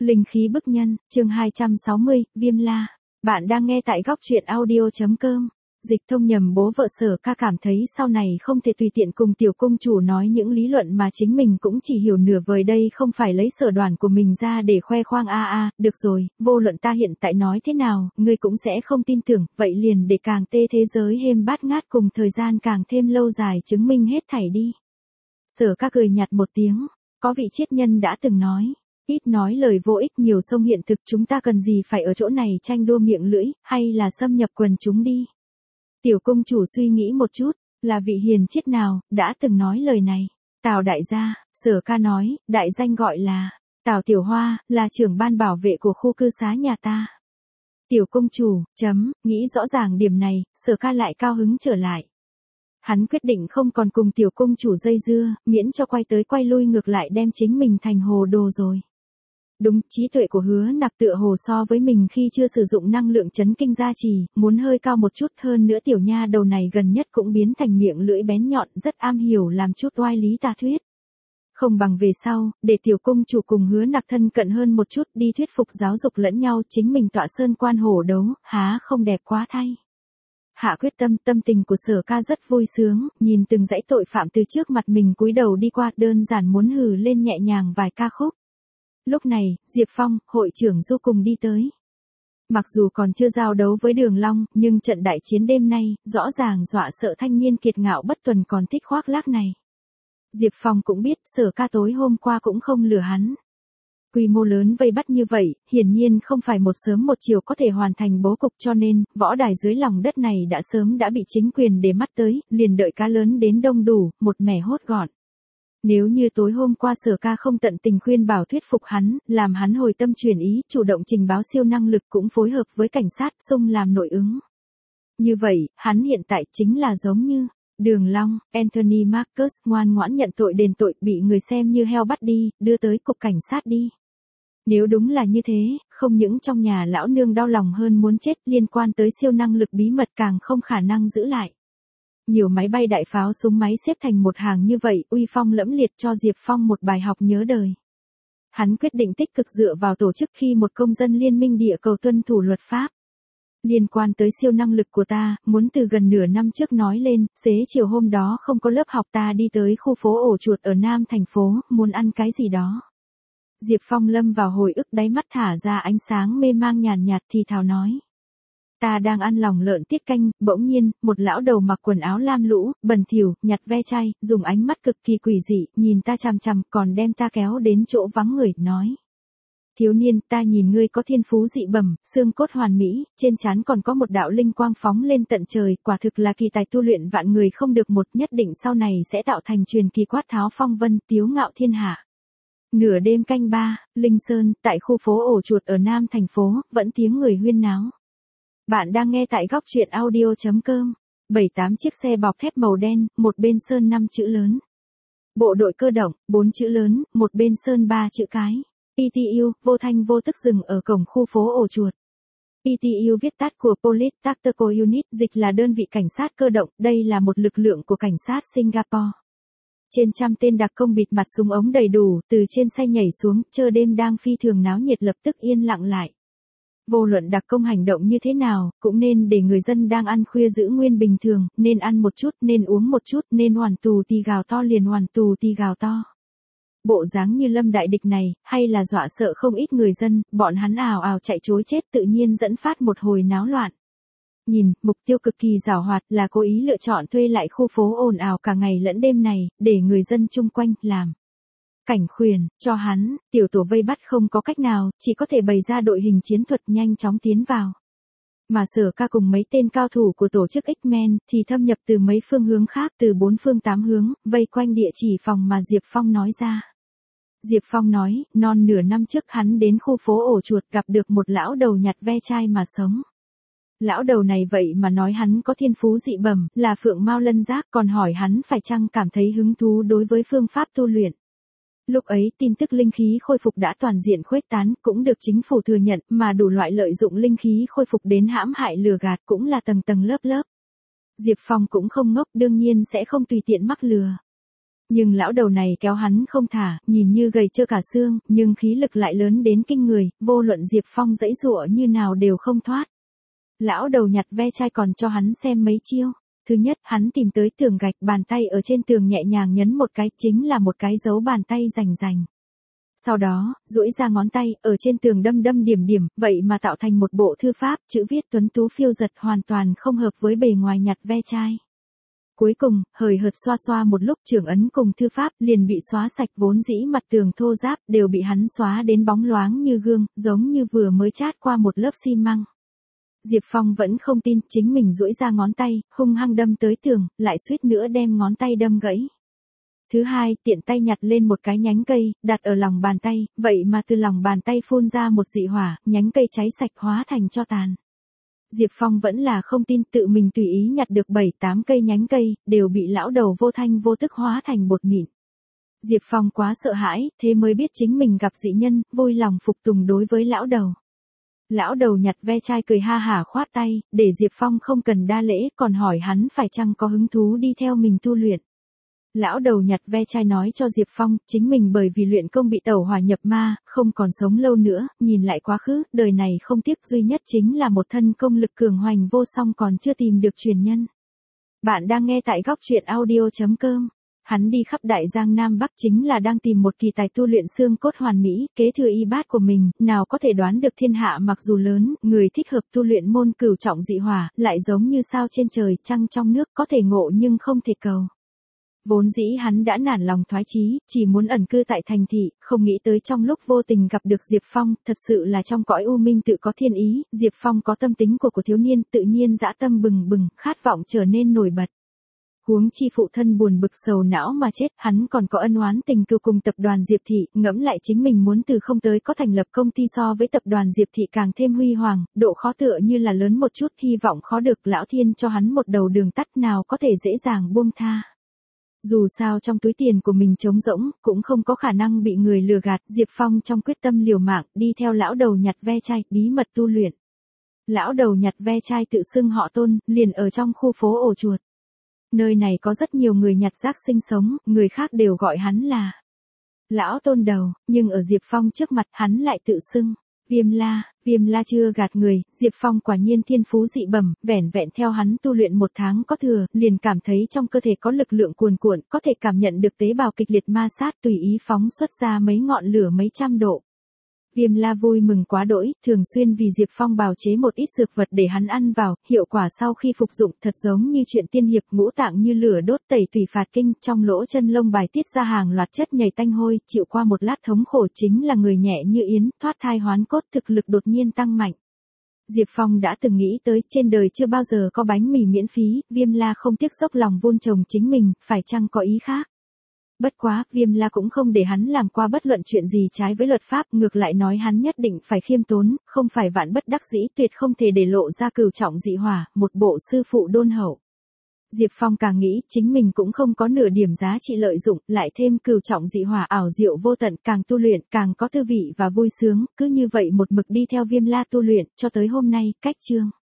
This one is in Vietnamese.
Linh khí bức nhân, chương 260, Viêm La. Bạn đang nghe tại góc truyện audio.com. Dịch Thông nhầm bố vợ Sở Ca cảm thấy sau này không thể tùy tiện cùng tiểu công chủ nói những lý luận mà chính mình cũng chỉ hiểu nửa vời, đây không phải lấy sở đoàn của mình ra để khoe khoang được rồi, vô luận ta hiện tại nói thế nào, ngươi cũng sẽ không tin tưởng, vậy liền để càng tê thế giới êm bát ngát cùng thời gian càng thêm lâu dài chứng minh hết thảy đi. Sở Ca cười nhạt một tiếng, có vị triết nhân đã từng nói. Ít nói lời vô ích, nhiều sông hiện thực, chúng ta cần gì phải ở chỗ này tranh đua miệng lưỡi, hay là xâm nhập quần chúng đi. Tiểu công chủ suy nghĩ một chút, là vị hiền triết nào, đã từng nói lời này. Tào đại gia, Sở Ca nói, đại danh gọi là, Tào Tiểu Hoa, là trưởng ban bảo vệ của khu cư xá nhà ta. Tiểu công chủ, nghĩ rõ ràng điểm này, Sở Ca lại cao hứng trở lại. Hắn quyết định không còn cùng tiểu công chủ dây dưa, miễn cho quay tới quay lui ngược lại đem chính mình thành hồ đồ rồi. Đúng, trí tuệ của Hứa Nặc tựa hồ so với mình khi chưa sử dụng năng lượng chấn kinh gia trì, muốn hơi cao một chút, hơn nữa tiểu nha đầu này gần nhất cũng biến thành miệng lưỡi bén nhọn, rất am hiểu làm chút oai lý tà thuyết. Không bằng về sau, để tiểu công chủ cùng Hứa Nặc thân cận hơn một chút, đi thuyết phục giáo dục lẫn nhau, chính mình tọa sơn quan hổ đấu, há không đẹp quá thay. Hạ quyết tâm, tâm tình của Sở Ca rất vui sướng, nhìn từng dãy tội phạm từ trước mặt mình cúi đầu đi qua, đơn giản muốn hừ lên nhẹ nhàng vài ca khúc. Lúc này, Diệp Phong, hội trưởng Du cùng đi tới. Mặc dù còn chưa giao đấu với Đường Long, nhưng trận đại chiến đêm nay, rõ ràng dọa sợ thanh niên kiệt ngạo bất tuần còn thích khoác lác này. Diệp Phong cũng biết, Sở Ca tối hôm qua cũng không lừa hắn. Quy mô lớn vây bắt như vậy, hiển nhiên không phải một sớm một chiều có thể hoàn thành bố cục, cho nên, võ đài dưới lòng đất này đã sớm đã bị chính quyền để mắt tới, liền đợi cá lớn đến đông đủ, một mẻ hốt gọn. Nếu như tối hôm qua Sở Ca không tận tình khuyên bảo thuyết phục hắn, làm hắn hồi tâm chuyển ý, chủ động trình báo siêu năng lực cũng phối hợp với cảnh sát xung làm nội ứng. Như vậy, hắn hiện tại chính là giống như Đường Long, Anthony Marcus ngoan ngoãn nhận tội đền tội, bị người xem như heo bắt đi, đưa tới cục cảnh sát đi. Nếu đúng là như thế, không những trong nhà lão nương đau lòng hơn muốn chết, liên quan tới siêu năng lực bí mật càng không khả năng giữ lại. Nhiều máy bay đại pháo súng máy xếp thành một hàng như vậy, uy phong lẫm liệt, cho Diệp Phong một bài học nhớ đời. Hắn quyết định tích cực dựa vào tổ chức khi một công dân liên minh địa cầu tuân thủ luật pháp. Liên quan tới siêu năng lực của ta, muốn từ gần nửa năm trước nói lên, xế chiều hôm đó không có lớp học, ta đi tới khu phố ổ chuột ở Nam thành phố, muốn ăn cái gì đó. Diệp Phong lâm vào hồi ức, đáy mắt thả ra ánh sáng mê mang nhàn nhạt thì thào nói. Ta đang ăn lòng lợn tiết canh, bỗng nhiên, một lão đầu mặc quần áo lam lũ, bẩn thỉu, nhặt ve chai, dùng ánh mắt cực kỳ quỷ dị, nhìn ta chằm chằm, còn đem ta kéo đến chỗ vắng người, nói. Thiếu niên, ta nhìn ngươi có thiên phú dị bẩm, xương cốt hoàn mỹ, trên trán còn có một đạo linh quang phóng lên tận trời, quả thực là kỳ tài tu luyện vạn người không được một, nhất định sau này sẽ tạo thành truyền kỳ quát tháo phong vân, tiếu ngạo thiên hạ. Nửa đêm canh 3, Linh Sơn, tại khu phố ổ chuột ở Nam thành phố, vẫn tiếng người huyên náo. Bạn đang nghe tại góc truyện audio.com. 7-8 chiếc xe bọc thép màu đen, một bên sơn 5 chữ lớn. Bộ đội cơ động, 4 chữ lớn, một bên sơn 3 chữ cái. PTU, vô thanh vô tức dừng ở cổng khu phố ổ chuột. PTU viết tắt của Police Tactical Unit, dịch là đơn vị cảnh sát cơ động, đây là một lực lượng của cảnh sát Singapore. Trên trăm tên đặc công bịt mặt súng ống đầy đủ, từ trên xe nhảy xuống, chờ đêm đang phi thường náo nhiệt lập tức yên lặng lại. Vô luận đặc công hành động như thế nào, cũng nên để người dân đang ăn khuya giữ nguyên bình thường, nên ăn một chút, nên uống một chút, nên hoàn tù tì gào to liền hoàn tù tì gào to. Bộ dáng như lâm đại địch này, hay là dọa sợ không ít người dân, bọn hắn ào ào chạy trối chết, tự nhiên dẫn phát một hồi náo loạn. Nhìn, mục tiêu cực kỳ giàu hoạt, là cố ý lựa chọn thuê lại khu phố ồn ào cả ngày lẫn đêm này, để người dân chung quanh làm cảnh khuyển cho hắn. Tiểu tổ vây bắt không có cách nào, chỉ có thể bày ra đội hình chiến thuật nhanh chóng tiến vào. Mà Sở Ca cùng mấy tên cao thủ của tổ chức X-Men thì thâm nhập từ mấy phương hướng khác, từ 4 phương 8 hướng, vây quanh địa chỉ phòng mà Diệp Phong nói ra. Diệp Phong nói, non nửa năm trước hắn đến khu phố ổ chuột gặp được một lão đầu nhặt ve chai mà sống. Lão đầu này vậy mà nói hắn có thiên phú dị bẩm, là phượng mao lân giác, còn hỏi hắn phải chăng cảm thấy hứng thú đối với phương pháp tu luyện. Lúc ấy tin tức linh khí khôi phục đã toàn diện khuếch tán, cũng được chính phủ thừa nhận, mà đủ loại lợi dụng linh khí khôi phục đến hãm hại lừa gạt cũng là tầng tầng lớp lớp. Diệp Phong cũng không ngốc, đương nhiên sẽ không tùy tiện mắc lừa. Nhưng lão đầu này kéo hắn không thả, nhìn như gầy trơ cả xương, nhưng khí lực lại lớn đến kinh người, vô luận Diệp Phong giãy giụa như nào đều không thoát. Lão đầu nhặt ve chai còn cho hắn xem mấy chiêu. Thứ nhất, hắn tìm tới tường gạch, bàn tay ở trên tường nhẹ nhàng nhấn một cái, chính là một cái dấu bàn tay rành rành. Sau đó, duỗi ra ngón tay, ở trên tường đâm đâm điểm điểm, vậy mà tạo thành một bộ thư pháp, chữ viết tuấn tú phiêu giật hoàn toàn không hợp với bề ngoài nhặt ve chai. Cuối cùng, hời hợt xoa xoa một lúc trưởng ấn cùng thư pháp liền bị xóa sạch, vốn dĩ mặt tường thô ráp đều bị hắn xóa đến bóng loáng như gương, giống như vừa mới chát qua một lớp xi măng. Diệp Phong vẫn không tin, chính mình duỗi ra ngón tay, hung hăng đâm tới tường, lại suýt nữa đem ngón tay đâm gãy. Thứ hai, tiện tay nhặt lên một cái nhánh cây, đặt ở lòng bàn tay, vậy mà từ lòng bàn tay phun ra một dị hỏa, nhánh cây cháy sạch hóa thành tro tàn. Diệp Phong vẫn là không tin, tự mình tùy ý nhặt được 7-8 cây nhánh cây, đều bị lão đầu vô thanh vô tức hóa thành bột mịn. Diệp Phong quá sợ hãi, thế mới biết chính mình gặp dị nhân, vui lòng phục tùng đối với lão đầu. Lão đầu nhặt ve chai cười ha hả khoát tay, để Diệp Phong không cần đa lễ, còn hỏi hắn phải chăng có hứng thú đi theo mình tu luyện. Lão đầu nhặt ve chai nói cho Diệp Phong, chính mình bởi vì luyện công bị tẩu hỏa nhập ma, không còn sống lâu nữa, nhìn lại quá khứ, đời này không tiếc duy nhất chính là một thân công lực cường hoành vô song còn chưa tìm được truyền nhân. Bạn đang nghe tại góc truyện audio.com. Hắn đi khắp Đại Giang Nam Bắc chính là đang tìm một kỳ tài tu luyện xương cốt hoàn mỹ, kế thừa y bát của mình, nào có thể đoán được thiên hạ mặc dù lớn, người thích hợp tu luyện môn cửu trọng dị hỏa, lại giống như sao trên trời, trăng trong nước, có thể ngộ nhưng không thể cầu. Vốn dĩ hắn đã nản lòng thoái chí, chỉ muốn ẩn cư tại thành thị, không nghĩ tới trong lúc vô tình gặp được Diệp Phong, thật sự là trong cõi u minh tự có thiên ý, Diệp Phong có tâm tính của thiếu niên, tự nhiên dã tâm bừng bừng, khát vọng trở nên nổi bật. Huống chi phụ thân buồn bực sầu não mà chết, hắn còn có ân oán tình cừu cùng tập đoàn Diệp Thị, ngẫm lại chính mình muốn từ không tới có thành lập công ty so với tập đoàn Diệp Thị càng thêm huy hoàng, độ khó tựa như là lớn một chút, hy vọng khó được lão thiên cho hắn một đầu đường tắt nào có thể dễ dàng buông tha. Dù sao trong túi tiền của mình trống rỗng, cũng không có khả năng bị người lừa gạt, Diệp Phong trong quyết tâm liều mạng, đi theo lão đầu nhặt ve chai, bí mật tu luyện. Lão đầu nhặt ve chai tự xưng họ Tôn, liền ở trong khu phố ổ chuột. Nơi này có rất nhiều người nhặt rác sinh sống, người khác đều gọi hắn là Lão Tôn đầu, nhưng ở Diệp Phong trước mặt hắn lại tự xưng Viêm La chưa gạt người, Diệp Phong quả nhiên thiên phú dị bẩm, vẻn vẹn theo hắn tu luyện 1 tháng có thừa, liền cảm thấy trong cơ thể có lực lượng cuồn cuộn, có thể cảm nhận được tế bào kịch liệt ma sát, tùy ý phóng xuất ra mấy ngọn lửa mấy trăm độ. Viêm La vui mừng quá đỗi, thường xuyên vì Diệp Phong bào chế một ít dược vật để hắn ăn vào, hiệu quả sau khi phục dụng thật giống như chuyện tiên hiệp, ngũ tạng như lửa đốt, tẩy tùy phạt kinh, trong lỗ chân lông bài tiết ra hàng loạt chất nhầy tanh hôi, chịu qua một lát thống khổ chính là người nhẹ như yến, thoát thai hoán cốt, thực lực đột nhiên tăng mạnh. Diệp Phong đã từng nghĩ tới trên đời chưa bao giờ có bánh mì miễn phí, Viêm La không tiếc dốc lòng vun trồng chính mình, phải chăng có ý khác? Bất quá, Viêm La cũng không để hắn làm qua bất luận chuyện gì trái với luật pháp, ngược lại nói hắn nhất định phải khiêm tốn, không phải vạn bất đắc dĩ, tuyệt không thể để lộ ra cửu trọng dị hỏa, một bộ sư phụ đôn hậu. Diệp Phong càng nghĩ, chính mình cũng không có nửa điểm giá trị lợi dụng, lại thêm cửu trọng dị hỏa ảo diệu vô tận, càng tu luyện, càng có tư vị và vui sướng, cứ như vậy một mực đi theo Viêm La tu luyện, cho tới hôm nay, cách chương.